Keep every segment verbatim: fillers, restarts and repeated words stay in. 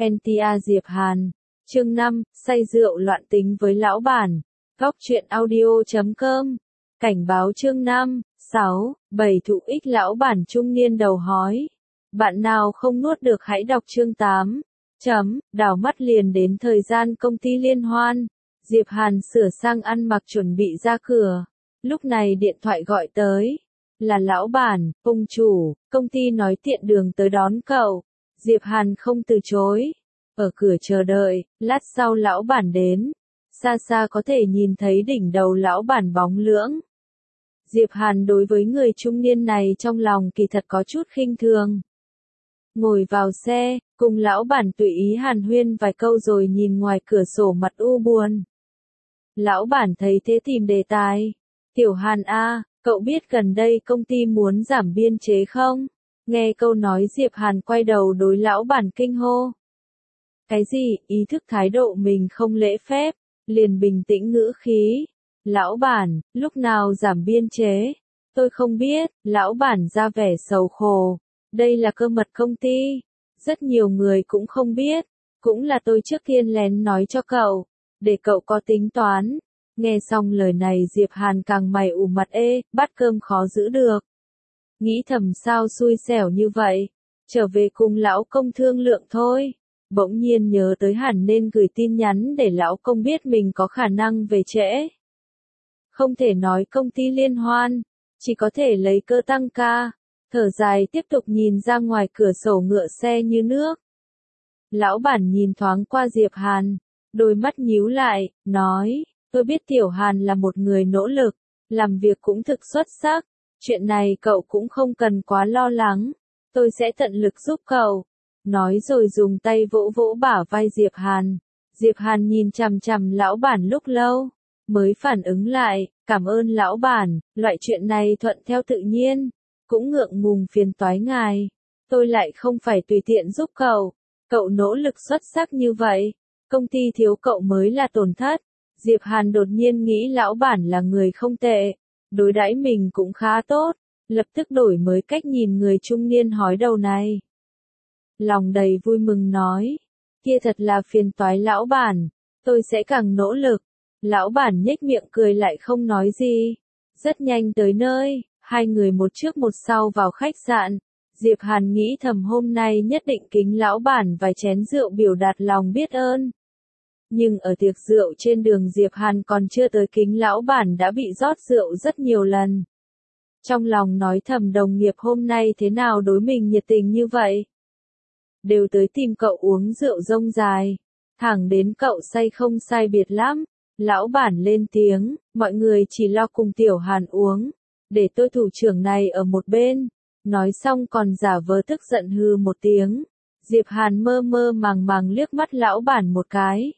en tê a Diệp Hàn. Chương năm, say rượu loạn tính với lão bản. Góc truyện audio chấm com. Cảnh báo chương năm, sáu, bảy thụ ích lão bản trung niên đầu hói. Bạn nào không nuốt được hãy đọc chương tám. Chấm, đảo mắt liền đến thời gian công ty liên hoan. Diệp Hàn sửa sang ăn mặc chuẩn bị ra cửa. Lúc này điện thoại gọi tới. Là lão bản, ông chủ, công ty nói tiện đường tới đón cậu. Diệp Hàn không từ chối. Ở cửa chờ đợi, lát sau lão bản đến. Xa xa có thể nhìn thấy đỉnh đầu lão bản bóng lưỡng. Diệp Hàn đối với người trung niên này trong lòng kỳ thật có chút khinh thường. Ngồi vào xe, cùng lão bản tùy ý hàn huyên vài câu rồi nhìn ngoài cửa sổ mặt u buồn. Lão bản thấy thế tìm đề tài. Tiểu Hàn a, cậu biết gần đây công ty muốn giảm biên chế không? Nghe câu nói Diệp Hàn quay đầu đối lão bản kinh hô. Cái gì, ý thức thái độ mình không lễ phép, liền bình tĩnh ngữ khí. Lão bản, lúc nào giảm biên chế? Tôi không biết, lão bản ra vẻ sầu khổ. Đây là cơ mật công ty. Rất nhiều người cũng không biết. Cũng là tôi trước tiên lén nói cho cậu. Để cậu có tính toán. Nghe xong lời này Diệp Hàn càng mày ủ mặt ê, bát cơm khó giữ được. Nghĩ thầm sao xui xẻo như vậy. Trở về cùng lão công thương lượng thôi. Bỗng nhiên nhớ tới hẳn nên gửi tin nhắn để lão công biết mình có khả năng về trễ. Không thể nói công ty liên hoan. Chỉ có thể lấy cơ tăng ca. Thở dài tiếp tục nhìn ra ngoài cửa sổ ngựa xe như nước. Lão bản nhìn thoáng qua Diệp Hàn. Đôi mắt nhíu lại, nói. Tôi biết Tiểu Hàn là một người nỗ lực. Làm việc cũng thực xuất sắc. Chuyện này cậu cũng không cần quá lo lắng. Tôi sẽ tận lực giúp cậu. Nói rồi dùng tay vỗ vỗ bả vai Diệp Hàn. Diệp Hàn nhìn chằm chằm lão bản lúc lâu. Mới phản ứng lại, cảm ơn lão bản, loại chuyện này thuận theo tự nhiên. Cũng ngượng ngùng phiền toái ngài. Tôi lại không phải tùy tiện giúp cậu. Cậu nỗ lực xuất sắc như vậy. Công ty thiếu cậu mới là tổn thất. Diệp Hàn đột nhiên nghĩ lão bản là người không tệ. Đối đãi mình cũng khá tốt. Lập tức đổi mới cách nhìn người trung niên hói đầu này. Lòng đầy vui mừng nói. Kia thật là phiền toái lão bản. Tôi sẽ càng nỗ lực. Lão bản nhếch miệng cười lại không nói gì. Rất nhanh tới nơi. Hai người một trước một sau vào khách sạn. Diệp Hàn nghĩ thầm hôm nay nhất định kính lão bản vài chén rượu biểu đạt lòng biết ơn. Nhưng ở tiệc rượu trên đường Diệp Hàn còn chưa tới kính lão bản đã bị rót rượu rất nhiều lần. Trong lòng nói thầm đồng nghiệp hôm nay thế nào đối mình nhiệt tình như vậy. Đều tới tìm cậu uống rượu rông dài. Thẳng đến cậu say không sai biệt lắm. Lão bản lên tiếng, mọi người chỉ lo cùng Tiểu Hàn uống. Để tôi thủ trưởng này ở một bên. Nói xong còn giả vờ tức giận hư một tiếng. Diệp Hàn mơ mơ màng màng liếc mắt lão bản một cái.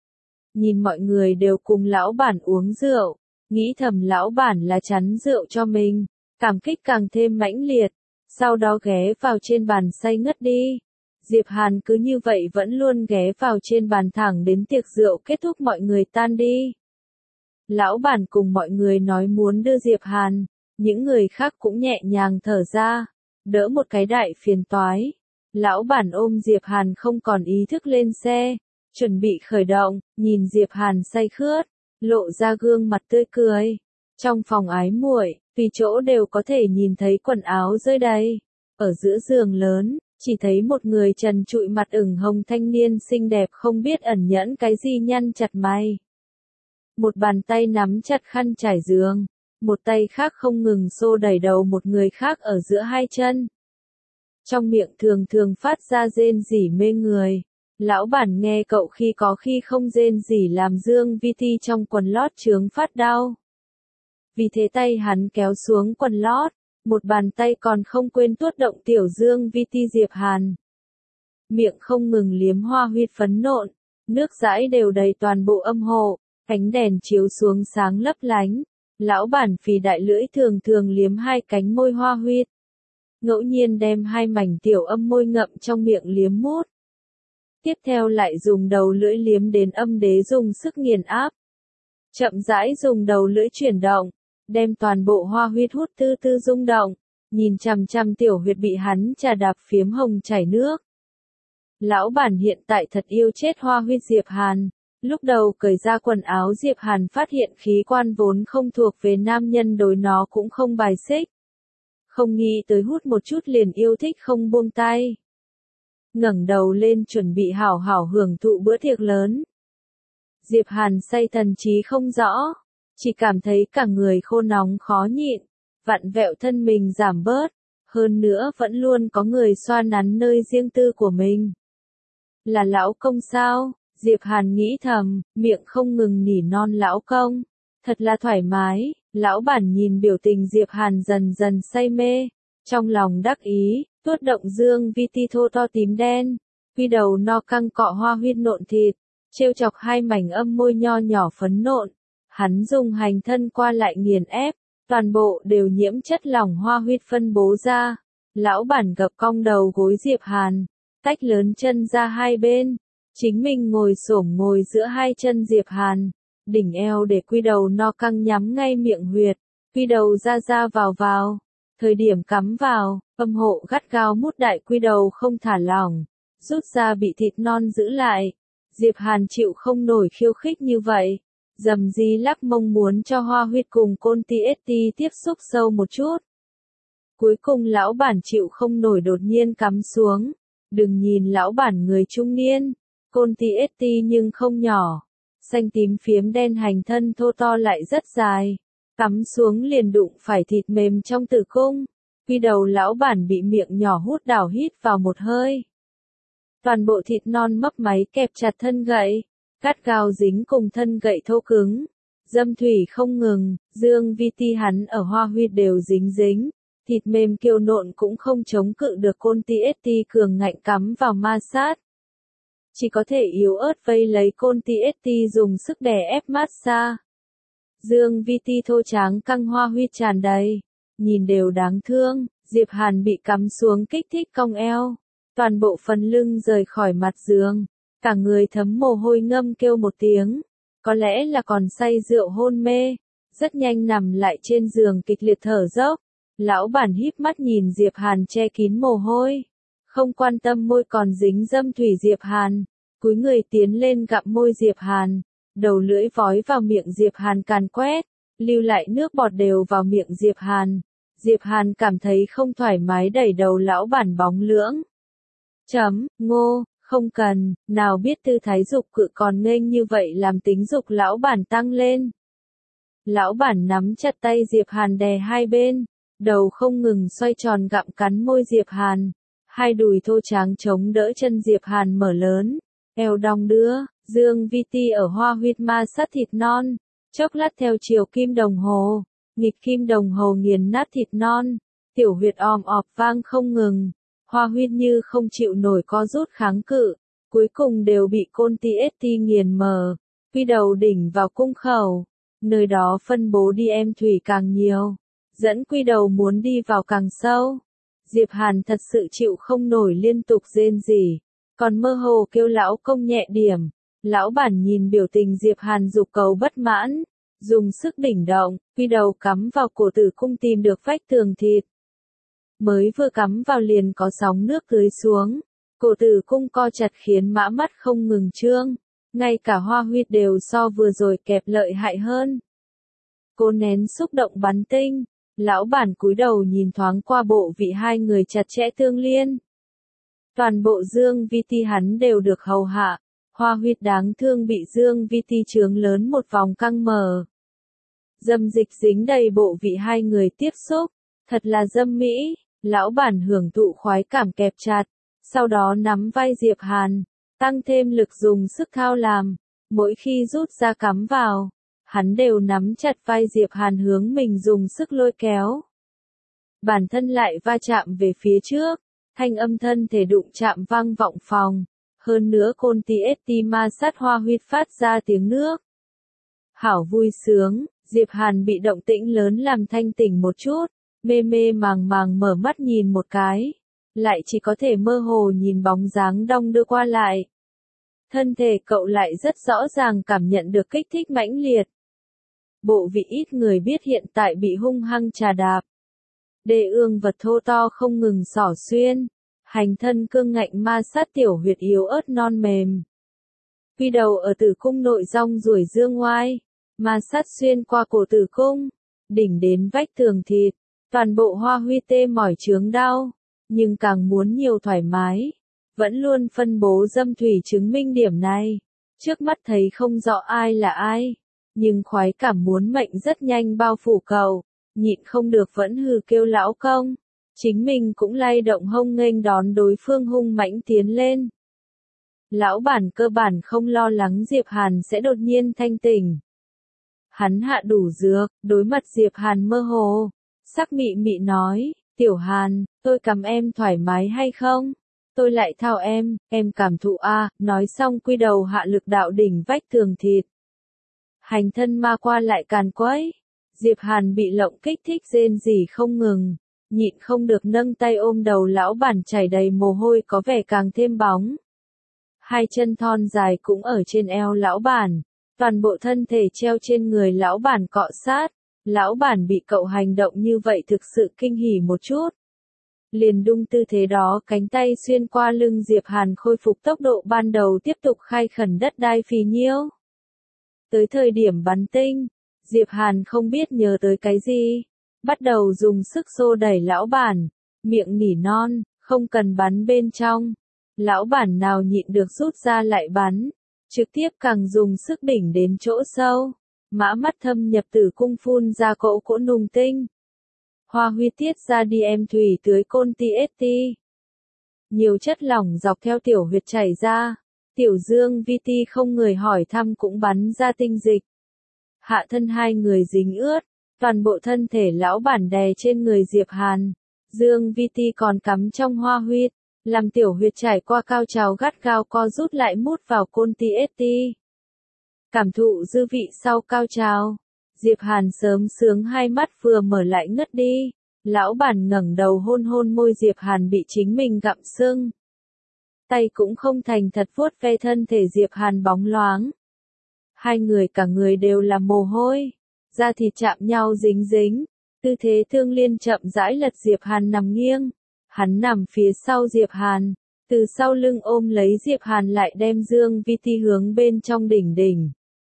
Nhìn mọi người đều cùng lão bản uống rượu. Nghĩ thầm lão bản là chắn rượu cho mình. Cảm kích càng thêm mãnh liệt. Sau đó ghé vào trên bàn say ngất đi. Diệp Hàn cứ như vậy vẫn luôn ghé vào trên bàn thẳng đến tiệc rượu kết thúc mọi người tan đi. Lão bản cùng mọi người nói muốn đưa Diệp Hàn. Những người khác cũng nhẹ nhàng thở ra. Đỡ một cái đại phiền toái. Lão bản ôm Diệp Hàn không còn ý thức lên xe. Chuẩn bị khởi động, nhìn Diệp Hàn say khướt. Lộ ra gương mặt tươi cười. Trong phòng ái muội, tùy chỗ đều có thể nhìn thấy quần áo rơi đầy. Ở giữa giường lớn, chỉ thấy một người trần trụi mặt ửng hồng thanh niên xinh đẹp không biết ẩn nhẫn cái gì nhăn chặt mày. Một bàn tay nắm chặt khăn trải giường. Một tay khác không ngừng xô đẩy đầu một người khác ở giữa hai chân. Trong miệng thường thường phát ra rên rỉ mê người. Lão bản nghe cậu khi có khi không rên rỉ làm Dương Vi Ti trong quần lót chướng phát đau. Vì thế tay hắn kéo xuống quần lót. Một bàn tay còn không quên tuốt động tiểu Dương Vi Ti Diệp Hàn. Miệng không ngừng liếm hoa huyết phấn nộn. Nước dãi đều đầy toàn bộ âm hộ. Ánh đèn chiếu xuống sáng lấp lánh. Lão bản phì đại lưỡi thường thường liếm hai cánh môi hoa huyết. Ngẫu nhiên đem hai mảnh tiểu âm môi ngậm trong miệng liếm mút. Tiếp theo lại dùng đầu lưỡi liếm đến âm đế dùng sức nghiền áp. Chậm rãi dùng đầu lưỡi chuyển động. Đem toàn bộ hoa huyết hút tư tư rung động. Nhìn chằm chằm tiểu huyệt bị hắn chà đạp phiếm hồng chảy nước. Lão bản hiện tại thật yêu chết Hoa Huyết Diệp Hàn. Lúc đầu cởi ra quần áo Diệp Hàn phát hiện khí quan vốn không thuộc về nam nhân đối nó cũng không bài xích. Không nghĩ tới hút một chút liền yêu thích không buông tay. Ngẩng đầu lên chuẩn bị hảo hảo hưởng thụ bữa tiệc lớn. Diệp Hàn say thần trí không rõ, chỉ cảm thấy cả người khô nóng khó nhịn, vặn vẹo thân mình giảm bớt, hơn nữa vẫn luôn có người xoa nắn nơi riêng tư của mình. Là lão công sao? Diệp Hàn nghĩ thầm, miệng không ngừng nỉ non lão công. Thật là thoải mái, lão bản nhìn biểu tình Diệp Hàn dần dần say mê. Trong lòng đắc ý, tuốt động dương vi ti thô to tím đen. Quy đầu no căng cọ Hoa Huyết nộn thịt, trêu chọc hai mảnh âm môi nho nhỏ phấn nộn. Hắn dùng hành thân qua lại nghiền ép, toàn bộ đều nhiễm chất lỏng Hoa Huyết phân bố ra. Lão bản gập cong đầu gối Diệp Hàn, tách lớn chân ra hai bên. Chính mình ngồi xổm ngồi giữa hai chân Diệp Hàn, đỉnh eo để quy đầu no căng nhắm ngay miệng huyệt, quy đầu ra ra vào vào, thời điểm cắm vào, âm hộ gắt gao mút đại quy đầu không thả lỏng, rút ra bị thịt non giữ lại. Diệp Hàn chịu không nổi khiêu khích như vậy, dầm di lắc mông muốn cho Hoa Huyết cùng Côn Ti ét ti tiếp xúc sâu một chút. Cuối cùng lão bản chịu không nổi đột nhiên cắm xuống, đừng nhìn lão bản người trung niên. Côn Ti ét ti nhưng không nhỏ, xanh tím phiếm đen hành thân thô to lại rất dài, cắm xuống liền đụng phải thịt mềm trong tử cung. Quy đầu lão bản bị miệng nhỏ hút đảo hít vào một hơi. Toàn bộ thịt non mấp máy kẹp chặt thân gậy, gắt gao dính cùng thân gậy thô cứng. Dâm thủy không ngừng, dương vi ti hắn ở Hoa Huyết đều dính dính, thịt mềm kiều nộn cũng không chống cự được Côn Ti ét ti cường ngạnh cắm vào ma sát. Chỉ có thể yếu ớt vây lấy Côn Ti ét ti dùng sức đè ép mát xa. Dương vi ti thô tráng căng Hoa Huyết tràn đầy, nhìn đều đáng thương. Diệp Hàn bị cắm xuống kích thích cong eo, toàn bộ phần lưng rời khỏi mặt giường, cả người thấm mồ hôi ngâm kêu một tiếng, có lẽ là còn say rượu hôn mê, rất nhanh nằm lại trên giường kịch liệt thở dốc. Lão bản híp mắt nhìn Diệp Hàn che kín mồ hôi, không quan tâm môi còn dính dâm thủy Diệp Hàn, cúi người tiến lên gặm môi Diệp Hàn, đầu lưỡi vói vào miệng Diệp Hàn càn quét, lưu lại nước bọt đều vào miệng Diệp Hàn. Diệp Hàn cảm thấy không thoải mái đẩy đầu lão bản bóng lưỡng. Chấm, ngô, không cần, nào biết tư thái dục cự còn nghênh như vậy làm tính dục lão bản tăng lên. Lão bản nắm chặt tay Diệp Hàn đè hai bên, đầu không ngừng xoay tròn gặm cắn môi Diệp Hàn. Hai đùi thô tráng chống đỡ chân Diệp Hàn mở lớn, eo đong đưa, dương vi ti ở Hoa Huyết ma sát thịt non, chốc lát theo chiều kim đồng hồ, nghịch kim đồng hồ nghiền nát thịt non, tiểu huyệt om ọp vang không ngừng, Hoa Huyết như không chịu nổi co rút kháng cự, cuối cùng đều bị Côn Ti ét ti nghiền mờ, quy đầu đỉnh vào cung khẩu, nơi đó phân bố đi em thủy càng nhiều, dẫn quy đầu muốn đi vào càng sâu. Diệp Hàn thật sự chịu không nổi liên tục rên rỉ, còn mơ hồ kêu lão công nhẹ điểm. Lão bản nhìn biểu tình Diệp Hàn dục cầu bất mãn, dùng sức đỉnh động, quy đầu cắm vào cổ tử cung tìm được vách tường thịt. Mới vừa cắm vào liền có sóng nước tưới xuống, cổ tử cung co chặt khiến mã mắt không ngừng trương, ngay cả Hoa Huyết đều so vừa rồi kẹp lợi hại hơn. Cô nén xúc động bắn tinh. Lão bản cúi đầu nhìn thoáng qua bộ vị hai người chặt chẽ tương liên. Toàn bộ dương vi ti hắn đều được hầu hạ, Hoa Huyết đáng thương bị dương vi ti trướng lớn một vòng căng mờ. Dâm dịch dính đầy bộ vị hai người tiếp xúc, thật là dâm mỹ, lão bản hưởng thụ khoái cảm kẹp chặt, sau đó nắm vai Diệp Hàn, tăng thêm lực dùng sức thao làm, mỗi khi rút ra cắm vào. Hắn đều nắm chặt vai Diệp Hàn hướng mình dùng sức lôi kéo. Bản thân lại va chạm về phía trước, thanh âm thân thể đụng chạm vang vọng phòng, hơn nữa Côn Ti ét ti ma sát Hoa Huyết phát ra tiếng nước. Hảo vui sướng, Diệp Hàn bị động tĩnh lớn làm thanh tỉnh một chút, mê mê màng màng mở mắt nhìn một cái, lại chỉ có thể mơ hồ nhìn bóng dáng đong đưa qua lại. Thân thể cậu lại rất rõ ràng cảm nhận được kích thích mãnh liệt. Bộ vị ít người biết hiện tại bị hung hăng trà đạp. Đê ương vật thô to không ngừng xỏ xuyên. Hành thân cương ngạnh ma sát tiểu huyệt yếu ớt non mềm. Quy đầu ở tử cung nội rong ruổi dương ngoai, ma sát xuyên qua cổ tử cung, đỉnh đến vách tường thịt, toàn bộ hoa huy tê mỏi chướng đau, nhưng càng muốn nhiều thoải mái, vẫn luôn phân bố dâm thủy chứng minh điểm này. Trước mắt thấy không rõ ai là ai, nhưng khoái cảm muốn mệnh rất nhanh bao phủ cậu, nhịn không được vẫn hừ kêu lão công. Chính mình cũng lay động hông nghênh đón đối phương hung mãnh tiến lên. Lão bản cơ bản không lo lắng Diệp Hàn sẽ đột nhiên thanh tỉnh. Hắn hạ đủ dược, đối mặt Diệp Hàn mơ hồ, sắc mị mị nói, tiểu Hàn, tôi cầm em thoải mái hay không? Tôi lại thao em, em cảm thụ a. Nói xong quy đầu hạ lực đạo đỉnh vách tường thịt. Hành thân ma qua lại càn quấy. Diệp Hàn bị lộng kích thích rên rỉ không ngừng, nhịn không được nâng tay ôm đầu lão bản chảy đầy mồ hôi có vẻ càng thêm bóng. Hai chân thon dài cũng ở trên eo lão bản, toàn bộ thân thể treo trên người lão bản cọ sát. Lão bản bị cậu hành động như vậy thực sự kinh hỉ một chút. Liền đung tư thế đó, cánh tay xuyên qua lưng Diệp Hàn khôi phục tốc độ ban đầu, tiếp tục khai khẩn đất đai phì nhiêu. Tới thời điểm bắn tinh, Diệp Hàn không biết nhớ tới cái gì, bắt đầu dùng sức xô đẩy lão bản, miệng nỉ non, không cần bắn bên trong. Lão bản nào nhịn được rút ra lại bắn, trực tiếp càng dùng sức đỉnh đến chỗ sâu, mã mắt thâm nhập tử cung phun ra cỗ cỗ nùng tinh. Hoa huy tiết ra đi em thủy tưới côn ti ét ti. Nhiều chất lỏng dọc theo tiểu huyệt chảy ra, tiểu dương vi ti không người hỏi thăm cũng bắn ra tinh dịch. Hạ thân hai người dính ướt, toàn bộ thân thể lão bản đè trên người Diệp Hàn. Dương vi ti còn cắm trong hoa huyết, làm tiểu huyệt trải qua cao trào gắt gao co rút lại mút vào côn ti ét ti. Cảm thụ dư vị sau cao trào, Diệp Hàn sớm sướng hai mắt vừa mở lại ngất đi. Lão bản ngẩng đầu hôn hôn môi Diệp Hàn bị chính mình gặm sưng. Tay cũng không thành thật vuốt ve thân thể Diệp Hàn bóng loáng. Hai người cả người đều là mồ hôi, da thịt chạm nhau dính dính, tư thế thương liên chậm rãi lật Diệp Hàn nằm nghiêng. Hắn nằm phía sau Diệp Hàn, từ sau lưng ôm lấy Diệp Hàn lại đem Dương vi ti hướng bên trong đỉnh đỉnh.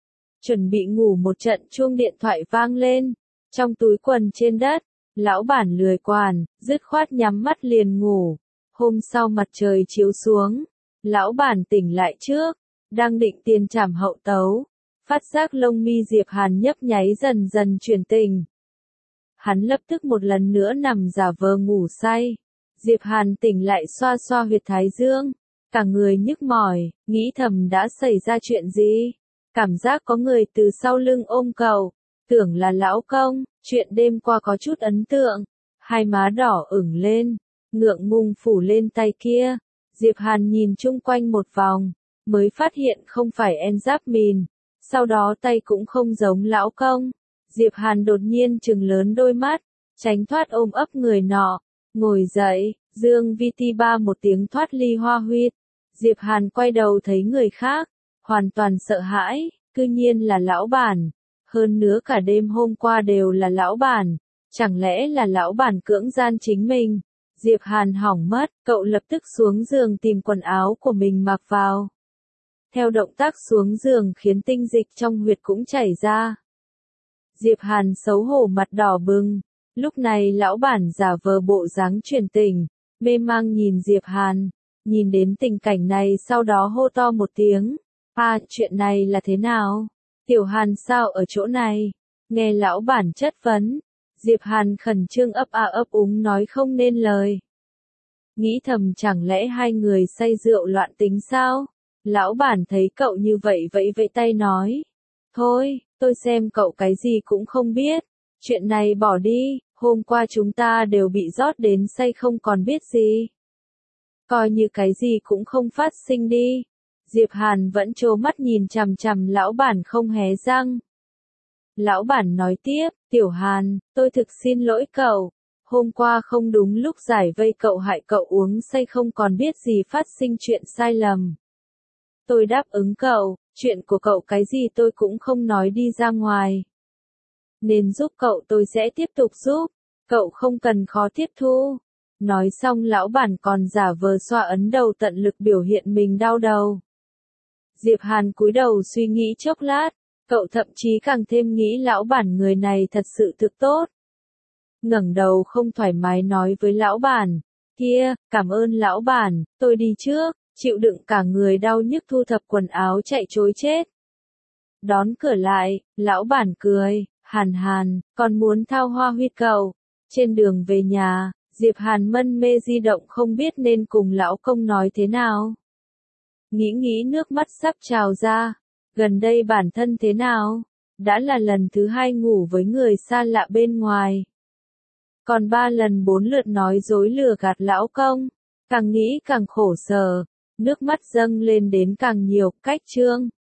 Chuẩn bị ngủ một trận chuông điện thoại vang lên, trong túi quần trên đất, lão bản lười quản, dứt khoát nhắm mắt liền ngủ. Hôm sau mặt trời chiếu xuống, lão bản tỉnh lại trước, đang định tiền trảm hậu tấu, phát giác lông mi Diệp Hàn nhấp nháy dần dần chuyển tình. Hắn lập tức một lần nữa nằm giả vờ ngủ say. Diệp Hàn tỉnh lại xoa xoa huyệt thái dương, cả người nhức mỏi, nghĩ thầm đã xảy ra chuyện gì. Cảm giác có người từ sau lưng ôm cậu, tưởng là lão công, chuyện đêm qua có chút ấn tượng. Hai má đỏ ửng lên, ngượng ngùng phủ lên tay kia. Diệp Hàn nhìn chung quanh một vòng, mới phát hiện không phải en giáp mìn. Sau đó tay cũng không giống lão công. Diệp Hàn đột nhiên trừng lớn đôi mắt, tránh thoát ôm ấp người nọ. Ngồi dậy, Dương vi ti ba một tiếng thoát ly hoa huyết. Diệp Hàn quay đầu thấy người khác, hoàn toàn sợ hãi, cư nhiên là lão bản. Hơn nữa cả đêm hôm qua đều là lão bản, chẳng lẽ là lão bản cưỡng gian chính mình. Diệp Hàn hỏng mất, cậu lập tức xuống giường tìm quần áo của mình mặc vào. Theo động tác xuống giường khiến tinh dịch trong huyệt cũng chảy ra. Diệp Hàn xấu hổ mặt đỏ bừng. Lúc này lão bản giả vờ bộ dáng truyền tình, mê mang nhìn Diệp Hàn, nhìn đến tình cảnh này sau đó hô to một tiếng, "À, chuyện này là thế nào? Tiểu Hàn sao ở chỗ này?" Nghe lão bản chất vấn, Diệp Hàn khẩn trương ấp a ấp úng nói không nên lời. Nghĩ thầm chẳng lẽ hai người say rượu loạn tính sao? Lão bản thấy cậu như vậy vẫy vẫy tay nói, "Thôi, tôi xem cậu cái gì cũng không biết, chuyện này bỏ đi. Hôm qua chúng ta đều bị rót đến say không còn biết gì. Coi như cái gì cũng không phát sinh đi." Diệp Hàn vẫn trố mắt nhìn chằm chằm lão bản không hé răng. Lão bản nói tiếp, "Tiểu Hàn, tôi thực xin lỗi cậu. Hôm qua không đúng lúc giải vây cậu hại cậu uống say không còn biết gì phát sinh chuyện sai lầm. Tôi đáp ứng cậu, chuyện của cậu cái gì tôi cũng không nói đi ra ngoài. Nên giúp cậu tôi sẽ tiếp tục giúp, cậu không cần khó tiếp thu." Nói xong lão bản còn giả vờ xoa ấn đầu tận lực biểu hiện mình đau đầu. Diệp Hàn cúi đầu suy nghĩ chốc lát, cậu thậm chí càng thêm nghĩ lão bản người này thật sự thực tốt. Ngẩng đầu không thoải mái nói với lão bản, kia, cảm ơn lão bản, tôi đi trước, chịu đựng cả người đau nhức thu thập quần áo chạy trối chết. Đón cửa lại, lão bản cười, Hàn Hàn, còn muốn thao hoa huyết cầu. Trên đường về nhà, Diệp Hàn mân mê di động không biết nên cùng lão công nói thế nào. Nghĩ nghĩ nước mắt sắp trào ra, gần đây bản thân thế nào? Đã là lần thứ hai ngủ với người xa lạ bên ngoài. Còn ba lần bốn lượt nói dối lừa gạt lão công, càng nghĩ càng khổ sở, nước mắt dâng lên đến càng nhiều, cách chương.